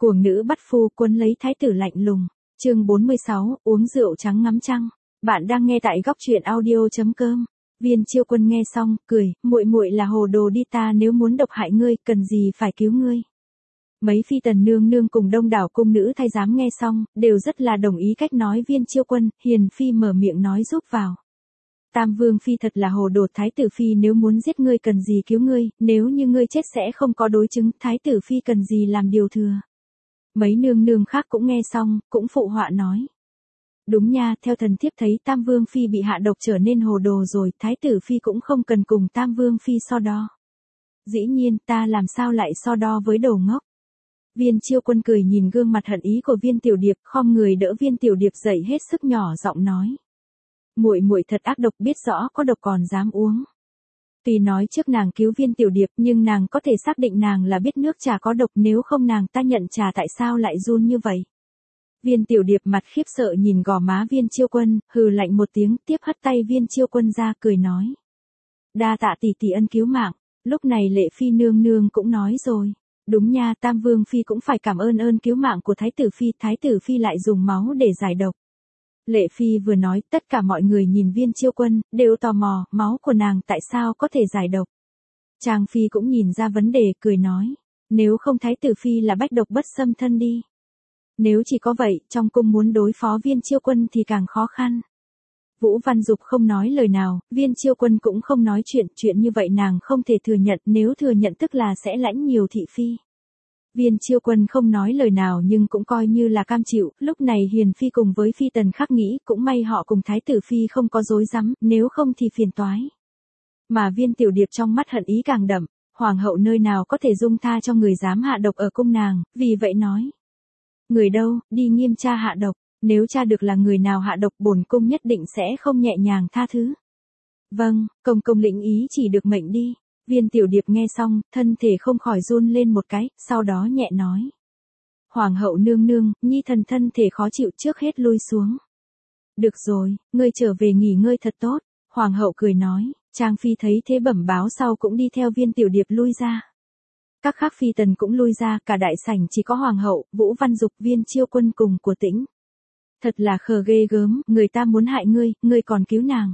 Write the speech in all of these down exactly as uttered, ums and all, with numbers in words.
Cuồng nữ bắt phu cuốn lấy thái tử lạnh lùng. Chương bốn mươi sáu, uống rượu trắng ngắm trăng. Bạn đang nghe tại góc truyện audio chấm com. Viên Chiêu Quân nghe xong, cười, muội muội là hồ đồ đi, ta nếu muốn độc hại ngươi, cần gì phải cứu ngươi. Mấy phi tần nương nương cùng đông đảo cung nữ thái giám nghe xong, đều rất là đồng ý cách nói Viên Chiêu Quân. Hiền phi mở miệng nói giúp vào. Tam vương phi thật là hồ đồ, thái tử phi nếu muốn giết ngươi cần gì cứu ngươi, nếu như ngươi chết sẽ không có đối chứng, thái tử phi cần gì làm điều thừa. Mấy nương nương khác cũng nghe xong, cũng phụ họa nói. Đúng nha, theo thần thiếp thấy Tam Vương Phi bị hạ độc trở nên hồ đồ rồi, Thái tử Phi cũng không cần cùng Tam Vương Phi so đo. Dĩ nhiên, ta làm sao lại so đo với đồ ngốc. Viên Chiêu Quân cười nhìn gương mặt hận ý của Viên Tiểu Điệp, khom người đỡ Viên Tiểu Điệp dậy hết sức nhỏ giọng nói. Muội muội thật ác độc, biết rõ có độc còn dám uống. Tuy nói trước nàng cứu Viên Tiểu Điệp nhưng nàng có thể xác định nàng là biết nước trà có độc, nếu không nàng ta nhận trà tại sao lại run như vậy. Viên Tiểu Điệp mặt khiếp sợ nhìn gò má Viên Chiêu Quân, hừ lạnh một tiếng, tiếp hất tay Viên Chiêu Quân ra cười nói. Đa tạ tỷ tỷ ân cứu mạng. Lúc này Lệ Phi nương nương cũng nói rồi. Đúng nha, Tam Vương Phi cũng phải cảm ơn ơn cứu mạng của Thái tử Phi, Thái tử Phi lại dùng máu để giải độc. Lệ Phi vừa nói, tất cả mọi người nhìn Viên Chiêu Quân, đều tò mò, máu của nàng tại sao có thể giải độc. Trang Phi cũng nhìn ra vấn đề, cười nói. Nếu không Thái tử Phi là bách độc bất xâm thân đi. Nếu chỉ có vậy, trong cung muốn đối phó Viên Chiêu Quân thì càng khó khăn. Vũ Văn Dục không nói lời nào, Viên Chiêu Quân cũng không nói chuyện, chuyện như vậy nàng không thể thừa nhận, nếu thừa nhận tức là sẽ lãnh nhiều thị phi. Viên Chiêu Quân không nói lời nào nhưng cũng coi như là cam chịu, lúc này Hiền Phi cùng với Phi Tần khác nghĩ, cũng may họ cùng Thái tử Phi không có dối rắm, nếu không thì phiền toái. Mà Viên Tiểu Điệp trong mắt hận ý càng đậm, Hoàng hậu nơi nào có thể dung tha cho người dám hạ độc ở cung nàng, vì vậy nói. Người đâu, đi nghiêm tra hạ độc, nếu tra được là người nào hạ độc bổn cung nhất định sẽ không nhẹ nhàng tha thứ. Vâng, công công lĩnh ý chỉ được mệnh đi. Viên Tiểu Điệp nghe xong, thân thể không khỏi run lên một cái, sau đó nhẹ nói. Hoàng hậu nương nương, nhi thần thân thể khó chịu, trước hết lui xuống. Được rồi, ngươi trở về nghỉ ngơi thật tốt. Hoàng hậu cười nói, Trang Phi thấy thế bẩm báo sau cũng đi theo Viên Tiểu Điệp lui ra. Các khác phi tần cũng lui ra, cả đại sảnh chỉ có Hoàng hậu, Vũ Văn Dục, Viên Chiêu Quân cùng của Tĩnh. Thật là khờ ghê gớm, người ta muốn hại ngươi, ngươi còn cứu nàng.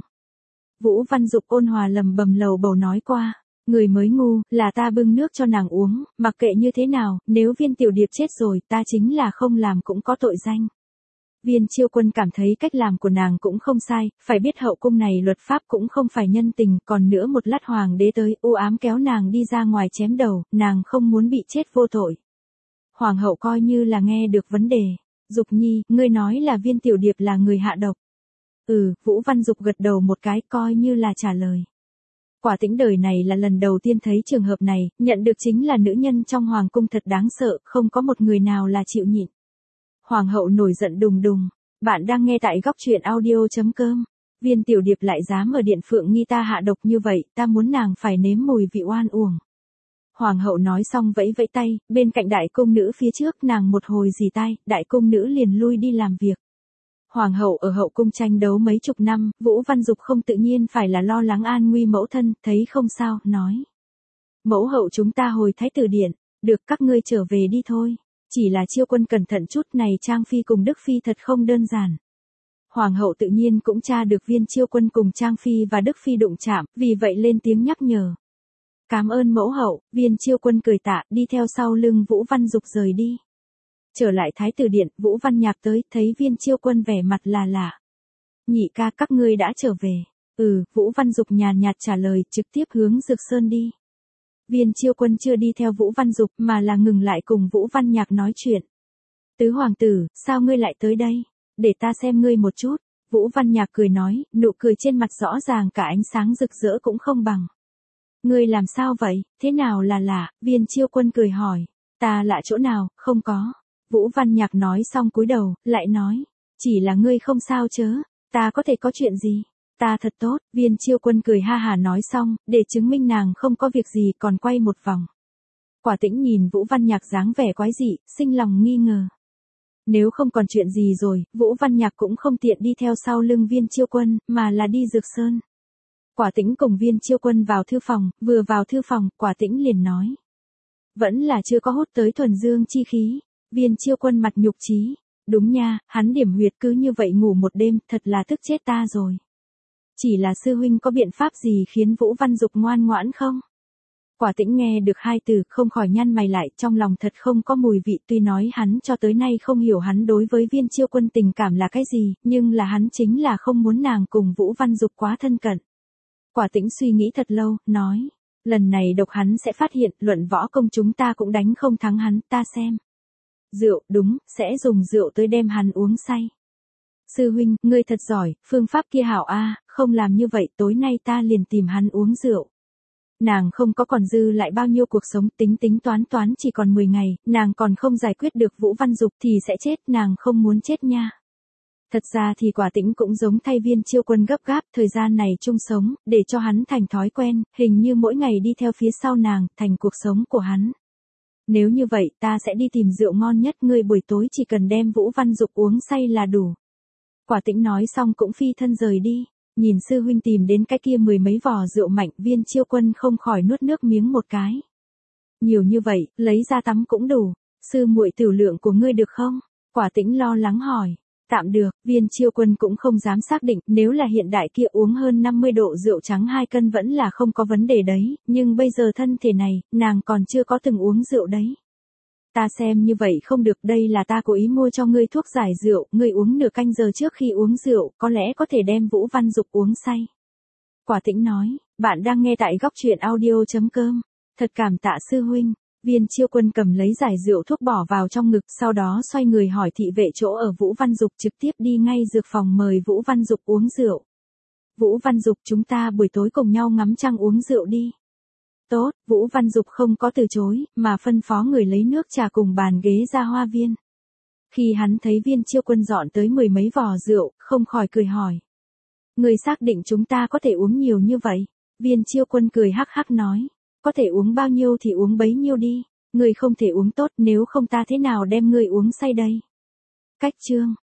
Vũ Văn Dục ôn hòa lầm bầm lầu bầu nói qua. Người mới ngu, là ta bưng nước cho nàng uống, mặc kệ như thế nào, nếu Viên Tiểu Điệp chết rồi, ta chính là không làm cũng có tội danh. Viên Chiêu Quân cảm thấy cách làm của nàng cũng không sai, phải biết hậu cung này luật pháp cũng không phải nhân tình, còn nữa một lát hoàng đế tới, u ám kéo nàng đi ra ngoài chém đầu, nàng không muốn bị chết vô tội. Hoàng hậu coi như là nghe được vấn đề. Dục nhi, ngươi nói là Viên Tiểu Điệp là người hạ độc. Ừ, Vũ Văn Dục gật đầu một cái, coi như là trả lời. Quả Tĩnh đời này là lần đầu tiên thấy trường hợp này, nhận được chính là nữ nhân trong hoàng cung thật đáng sợ, không có một người nào là chịu nhịn. Hoàng hậu nổi giận đùng đùng. Bạn đang nghe tại góc truyện audio chấm com. Viên Tiểu Điệp lại dám ở điện Phượng Nghi ta hạ độc như vậy, ta muốn nàng phải nếm mùi vị oan uổng. Hoàng hậu nói xong vẫy vẫy tay, bên cạnh đại cung nữ phía trước nàng một hồi rì tai, đại cung nữ liền lui đi làm việc. Hoàng hậu ở hậu cung tranh đấu mấy chục năm, Vũ Văn Dục không tự nhiên phải là lo lắng an nguy mẫu thân, thấy không sao, nói. Mẫu hậu chúng ta hồi Thái tử điện, được các ngươi trở về đi thôi. Chỉ là Chiêu Quân cẩn thận chút, này Trang Phi cùng Đức Phi thật không đơn giản. Hoàng hậu tự nhiên cũng tra được Viên Chiêu Quân cùng Trang Phi và Đức Phi đụng chạm, vì vậy lên tiếng nhắc nhở. Cảm ơn mẫu hậu, Viên Chiêu Quân cười tạ, đi theo sau lưng Vũ Văn Dục rời đi. Trở lại Thái tử điện, Vũ Văn Nhạc tới, thấy Viên Chiêu Quân vẻ mặt là lạ. Nhị ca, các ngươi đã trở về. Ừ, Vũ Văn Dục nhàn nhạt trả lời, trực tiếp hướng Dược Sơn đi. Viên Chiêu Quân chưa đi theo Vũ Văn Dục mà là ngừng lại cùng Vũ Văn Nhạc nói chuyện. Tứ hoàng tử, sao ngươi lại tới đây? Để ta xem ngươi một chút. Vũ Văn Nhạc cười nói, nụ cười trên mặt rõ ràng cả ánh sáng rực rỡ cũng không bằng. Ngươi làm sao vậy, thế nào là lạ? Viên Chiêu Quân cười hỏi. Ta lạ chỗ nào, không có. Vũ Văn Nhạc nói xong cúi đầu, lại nói. Chỉ là ngươi không sao chớ, ta có thể có chuyện gì? Ta thật tốt, Viên Chiêu Quân cười ha hà nói xong, để chứng minh nàng không có việc gì còn quay một vòng. Quả Tĩnh nhìn Vũ Văn Nhạc dáng vẻ quái dị, sinh lòng nghi ngờ. Nếu không còn chuyện gì rồi, Vũ Văn Nhạc cũng không tiện đi theo sau lưng Viên Chiêu Quân, mà là đi Dược Sơn. Quả Tĩnh cùng Viên Chiêu Quân vào thư phòng, vừa vào thư phòng, Quả Tĩnh liền nói. Vẫn là chưa có hút tới thuần dương chi khí. Viên Chiêu Quân mặt nhục chí. Đúng nha, hắn điểm huyệt cứ như vậy ngủ một đêm, thật là tức chết ta rồi. Chỉ là sư huynh có biện pháp gì khiến Vũ Văn Dục ngoan ngoãn không? Quả Tĩnh nghe được hai từ không khỏi nhăn mày lại, trong lòng thật không có mùi vị, tuy nói hắn cho tới nay không hiểu hắn đối với Viên Chiêu Quân tình cảm là cái gì, nhưng là hắn chính là không muốn nàng cùng Vũ Văn Dục quá thân cận. Quả Tĩnh suy nghĩ thật lâu, nói, lần này độc hắn sẽ phát hiện, luận võ công chúng ta cũng đánh không thắng hắn, ta xem. Rượu, đúng, sẽ dùng rượu tới đem hắn uống say. Sư huynh, ngươi thật giỏi, phương pháp kia hảo a, không làm như vậy, tối nay ta liền tìm hắn uống rượu. Nàng không có còn dư lại bao nhiêu cuộc sống, tính tính toán toán chỉ còn mười ngày, nàng còn không giải quyết được Vũ Văn Dục thì sẽ chết, nàng không muốn chết nha. Thật ra thì Quả Tĩnh cũng giống thay Viên Chiêu Quân gấp gáp, thời gian này chung sống, để cho hắn thành thói quen, hình như mỗi ngày đi theo phía sau nàng, thành cuộc sống của hắn. Nếu như vậy, ta sẽ đi tìm rượu ngon nhất, ngươi buổi tối chỉ cần đem Vũ Văn Dục uống say là đủ. Quả Tĩnh nói xong cũng phi thân rời đi. Nhìn sư huynh tìm đến cái kia mười mấy vò rượu mạnh, Viên Chiêu Quân không khỏi nuốt nước miếng một cái. Nhiều như vậy, lấy ra tắm cũng đủ. Sư muội tiểu lượng của ngươi được không? Quả Tĩnh lo lắng hỏi. Tạm được, Viên Chiêu Quân cũng không dám xác định, nếu là hiện đại kia uống hơn năm mươi độ rượu trắng hai cân vẫn là không có vấn đề đấy, nhưng bây giờ thân thể này, nàng còn chưa có từng uống rượu đấy. Ta xem như vậy không được, đây là ta cố ý mua cho ngươi thuốc giải rượu, ngươi uống nửa canh giờ trước khi uống rượu, có lẽ có thể đem Vũ Văn Dục uống say. Quả Tĩnh nói, bạn đang nghe tại góc truyện audio chấm com. Thật cảm tạ sư huynh. Viên Chiêu Quân cầm lấy giải rượu thuốc bỏ vào trong ngực, sau đó xoay người hỏi thị vệ chỗ ở Vũ Văn Dục, trực tiếp đi ngay dược phòng mời Vũ Văn Dục uống rượu. Vũ Văn Dục, chúng ta buổi tối cùng nhau ngắm trăng uống rượu đi. Tốt, Vũ Văn Dục không có từ chối, mà phân phó người lấy nước trà cùng bàn ghế ra hoa viên. Khi hắn thấy Viên Chiêu Quân dọn tới mười mấy vò rượu, không khỏi cười hỏi. Người xác định chúng ta có thể uống nhiều như vậy? Viên Chiêu Quân cười hắc hắc nói. Có thể uống bao nhiêu thì uống bấy nhiêu đi. Người không thể uống tốt, nếu không ta thế nào đem người uống say đây? Cách chương.